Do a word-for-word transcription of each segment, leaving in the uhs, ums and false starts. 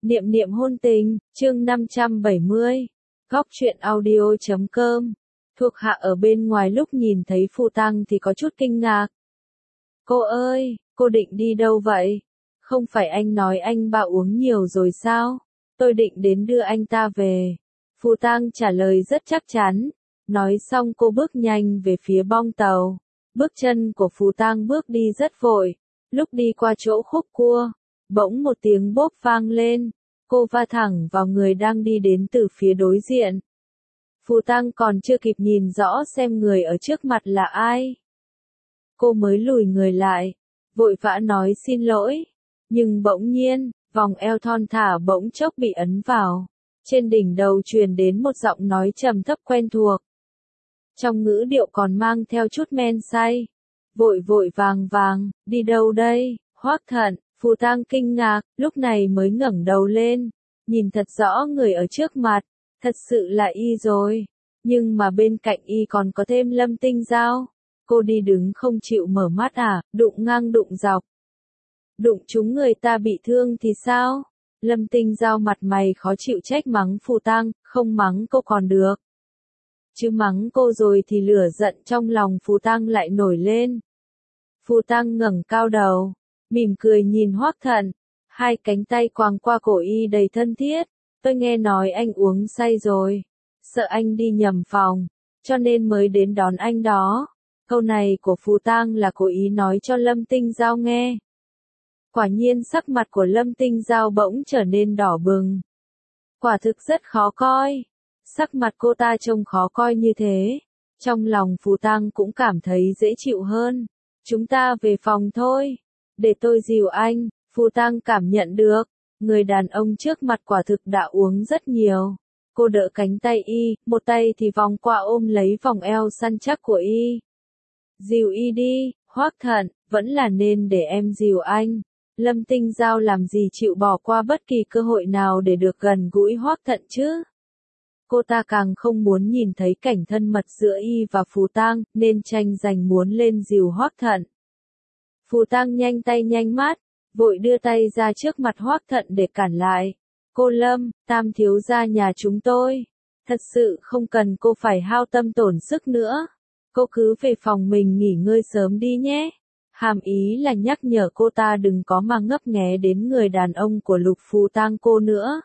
Niệm niệm hôn tình, chương năm trăm bảy mươi. Góc truyện audio chấm com. Thuộc hạ ở bên ngoài lúc nhìn thấy Phù Tăng thì có chút kinh ngạc. Cô ơi, cô định đi đâu vậy? Không phải anh nói anh bảo uống nhiều rồi sao? Tôi định đến đưa anh ta về. Phù Tăng trả lời rất chắc chắn. Nói xong cô bước nhanh về phía bong tàu. Bước chân của Phù Tăng bước đi rất vội. Lúc đi qua chỗ khúc cua, bỗng một tiếng bốp vang lên. Cô va thẳng vào người đang đi đến từ phía đối diện. Phù Tăng còn chưa kịp nhìn rõ xem người ở trước mặt là ai. Cô mới lùi người lại, vội vã nói xin lỗi. Nhưng bỗng nhiên, vòng eo thon thả bỗng chốc bị ấn vào. Trên đỉnh đầu truyền đến một giọng nói trầm thấp quen thuộc. Trong ngữ điệu còn mang theo chút men say. Vội vội vàng vàng, đi đâu đây, Hoắc Thận? Phù Tăng kinh ngạc, lúc này mới ngẩng đầu lên, nhìn thật rõ người ở trước mặt, thật sự là y rồi, nhưng mà bên cạnh y còn có thêm Lâm Tinh Giao. Cô đi đứng không chịu mở mắt à, đụng ngang đụng dọc. Đụng chúng người ta bị thương thì sao? Lâm Tinh Giao mặt mày khó chịu trách mắng Phù Tăng, không mắng cô còn được. Chứ mắng cô rồi thì lửa giận trong lòng Phù Tăng lại nổi lên. Phù Tăng ngẩng cao đầu, mỉm cười nhìn Hoắc Thận, hai cánh tay quàng qua cổ y đầy thân thiết. Tôi nghe nói anh uống say rồi, sợ anh đi nhầm phòng, cho nên mới đến đón anh đó. Câu này của Phù Tăng là cố ý nói cho Lâm Tinh Giao nghe. Quả nhiên sắc mặt của Lâm Tinh Giao bỗng trở nên đỏ bừng. Quả thực rất khó coi. Sắc mặt cô ta trông khó coi như thế. Trong lòng Phù Tăng cũng cảm thấy dễ chịu hơn. Chúng ta về phòng thôi. Để tôi dìu anh. Phù Tăng cảm nhận được. Người đàn ông trước mặt quả thực đã uống rất nhiều. Cô đỡ cánh tay y, một tay thì vòng qua ôm lấy vòng eo săn chắc của y. Dìu y đi, Hoắc Thận, vẫn là nên để em dìu anh. Lâm Tinh Giao làm gì chịu bỏ qua bất kỳ cơ hội nào để được gần gũi Hoắc Thận chứ? Cô ta càng không muốn nhìn thấy cảnh thân mật giữa y và Phù Tăng, nên tranh giành muốn lên dìu Hoắc Thận. Phù Tăng nhanh tay nhanh mắt, vội đưa tay ra trước mặt Hoắc Thận để cản lại. Cô Lâm, Tam thiếu gia nhà chúng tôi. Thật sự không cần cô phải hao tâm tổn sức nữa. Cô cứ về phòng mình nghỉ ngơi sớm đi nhé. Hàm ý là nhắc nhở cô ta đừng có mà ngấp nghé đến người đàn ông của Lục Phù Tăng cô nữa.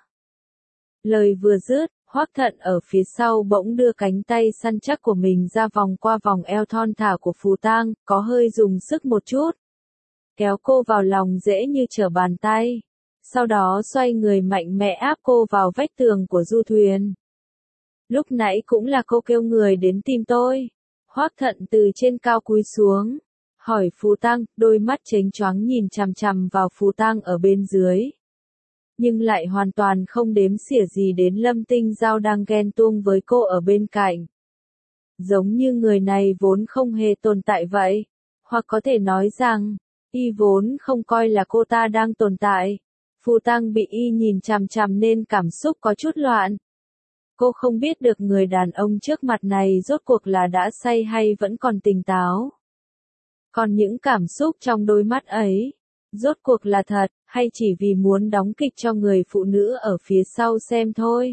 Lời vừa dứt, Hoắc Thận ở phía sau bỗng đưa cánh tay săn chắc của mình ra vòng qua vòng eo thon thả của Phù Tăng, có hơi dùng sức một chút. Kéo cô vào lòng dễ như trở bàn tay. Sau đó xoay người mạnh mẽ áp cô vào vách tường của du thuyền. Lúc nãy cũng là cô kêu người đến tìm tôi. Hoắc Thận từ trên cao cúi xuống, hỏi Phù Tăng, đôi mắt chếnh choáng nhìn chằm chằm vào Phù Tăng ở bên dưới. Nhưng lại hoàn toàn không đếm xỉa gì đến Lâm Tinh Giao đang ghen tuông với cô ở bên cạnh. Giống như người này vốn không hề tồn tại vậy. Hoặc có thể nói rằng, y vốn không coi là cô ta đang tồn tại. Phù Tăng bị y nhìn chằm chằm nên cảm xúc có chút loạn. Cô không biết được người đàn ông trước mặt này rốt cuộc là đã say hay vẫn còn tỉnh táo. Còn những cảm xúc trong đôi mắt ấy, rốt cuộc là thật, hay chỉ vì muốn đóng kịch cho người phụ nữ ở phía sau xem thôi.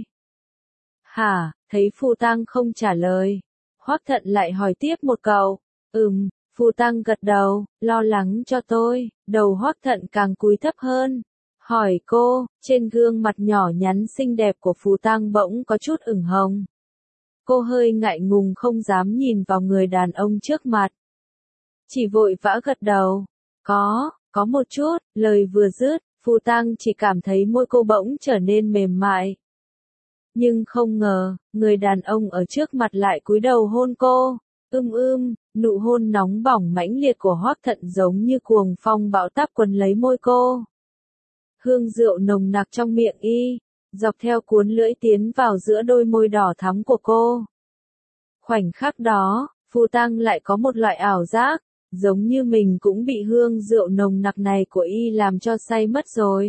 Hả, thấy Phù Tăng không trả lời. Hoắc Thận lại hỏi tiếp một câu. Ừm, Phù Tăng gật đầu, lo lắng cho tôi. Đầu Hoắc Thận càng cúi thấp hơn. Hỏi cô, trên gương mặt nhỏ nhắn xinh đẹp của Phù Tăng bỗng có chút ửng hồng. Cô hơi ngại ngùng không dám nhìn vào người đàn ông trước mặt. Chỉ vội vã gật đầu. Có, có một chút, lời vừa dứt, Phù Tăng chỉ cảm thấy môi cô bỗng trở nên mềm mại. Nhưng không ngờ, người đàn ông ở trước mặt lại cúi đầu hôn cô. Ưm ưm, nụ hôn nóng bỏng mãnh liệt của Hoắc Thận giống như cuồng phong bão táp quấn lấy môi cô. Hương rượu nồng nặc trong miệng y, dọc theo cuốn lưỡi tiến vào giữa đôi môi đỏ thắm của cô. Khoảnh khắc đó, Phù Tăng lại có một loại ảo giác, giống như mình cũng bị hương rượu nồng nặc này của y làm cho say mất rồi.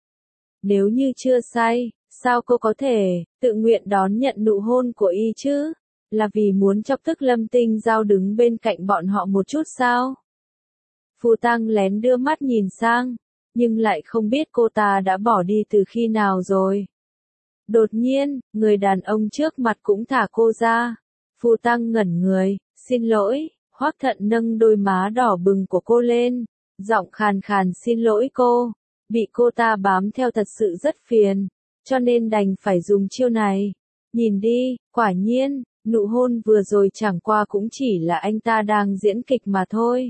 Nếu như chưa say, sao cô có thể tự nguyện đón nhận nụ hôn của y chứ? Là vì muốn chọc tức Lâm Tinh Giao đứng bên cạnh bọn họ một chút sao? Phù Tăng lén đưa mắt nhìn sang. nhưng lại không biết cô ta đã bỏ đi từ khi nào rồi. Đột nhiên, người đàn ông trước mặt cũng thả cô ra. Phù Tăng ngẩn người, xin lỗi, Hoắc Thận nâng đôi má đỏ bừng của cô lên, giọng khàn khàn xin lỗi cô, bị cô ta bám theo thật sự rất phiền, cho nên đành phải dùng chiêu này. Nhìn đi, quả nhiên, nụ hôn vừa rồi chẳng qua cũng chỉ là anh ta đang diễn kịch mà thôi.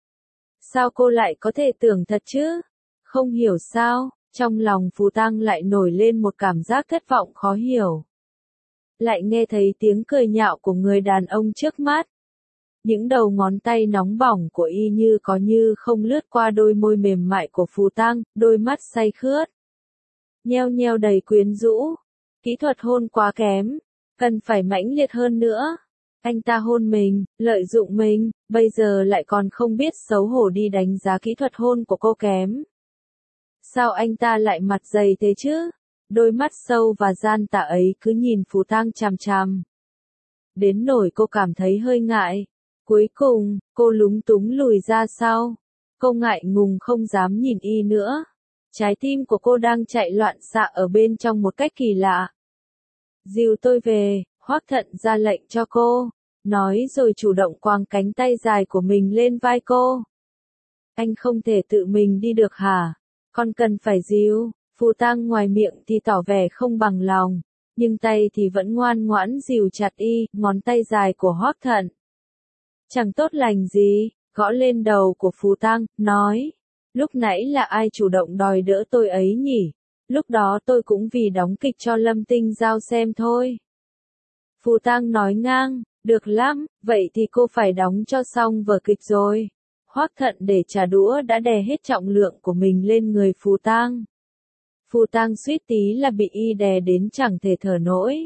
Sao cô lại có thể tưởng thật chứ? Không hiểu sao, trong lòng Phù Tăng lại nổi lên một cảm giác thất vọng khó hiểu. Lại nghe thấy tiếng cười nhạo của người đàn ông trước mắt. Những đầu ngón tay nóng bỏng của y như có như không lướt qua đôi môi mềm mại của Phù Tăng, đôi mắt say khướt. Nheo nheo đầy quyến rũ. Kỹ thuật hôn quá kém, cần phải mãnh liệt hơn nữa. Anh ta hôn mình, lợi dụng mình, bây giờ lại còn không biết xấu hổ đi đánh giá kỹ thuật hôn của cô kém. Sao anh ta lại mặt dày thế chứ? Đôi mắt sâu và gian tà ấy cứ nhìn Phù Tăng chằm chằm. Đến nỗi cô cảm thấy hơi ngại. Cuối cùng, cô lúng túng lùi ra sau. Cô ngại ngùng không dám nhìn y nữa. Trái tim của cô đang chạy loạn xạ ở bên trong một cách kỳ lạ. Dìu tôi về, Hoắc Thận ra lệnh cho cô. Nói rồi chủ động quàng cánh tay dài của mình lên vai cô. Anh không thể tự mình đi được hả? Con cần phải dìu. Phù Tăng ngoài miệng thì tỏ vẻ không bằng lòng, nhưng tay thì vẫn ngoan ngoãn dìu chặt y, ngón tay dài của Hoắc Thận. Chẳng tốt lành gì, gõ lên đầu của Phù Tăng, nói. Lúc nãy là ai chủ động đòi đỡ tôi ấy nhỉ? Lúc đó tôi cũng vì đóng kịch cho Lâm Tinh Giao xem thôi. Phù Tăng nói ngang, được lắm, vậy thì cô phải đóng cho xong vở kịch rồi. Hoắc Thận để trả đũa đã đè hết trọng lượng của mình lên người Phù Tăng. Phù Tăng suýt tí là bị y đè đến chẳng thể thở nổi.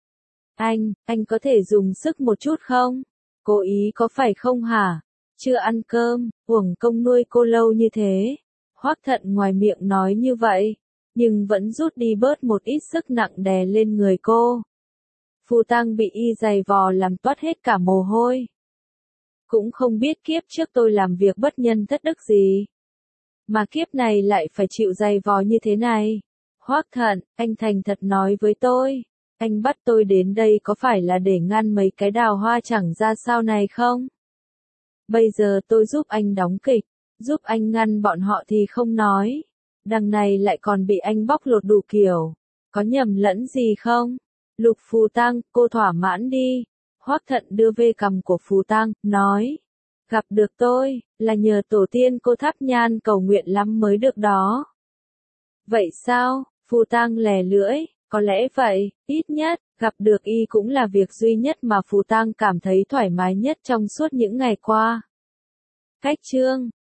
Anh, anh có thể dùng sức một chút không? Cố ý có phải không hả? Chưa ăn cơm, uổng công nuôi cô lâu như thế. Hoắc Thận ngoài miệng nói như vậy, nhưng vẫn rút đi bớt một ít sức nặng đè lên người cô. Phù Tăng bị y giày vò làm toát hết cả mồ hôi. Cũng không biết kiếp trước tôi làm việc bất nhân thất đức gì, mà kiếp này lại phải chịu giày vò như thế này. Hoắc Thận, anh thành thật nói với tôi, anh bắt tôi đến đây có phải là để ngăn mấy cái đào hoa chẳng ra sao này không? Bây giờ tôi giúp anh đóng kịch, giúp anh ngăn bọn họ thì không nói. Đằng này lại còn bị anh bóc lột đủ kiểu. Có nhầm lẫn gì không? Lục Phù Tăng, cô thỏa mãn đi. Hoắc Thận đưa về cằm của Phù Tăng, nói. Gặp được tôi, là nhờ tổ tiên cô thắp nhang cầu nguyện lắm mới được đó. Vậy sao? Phù Tăng lè lưỡi, có lẽ vậy, ít nhất, gặp được y cũng là việc duy nhất mà Phù Tăng cảm thấy thoải mái nhất trong suốt những ngày qua. Cách chương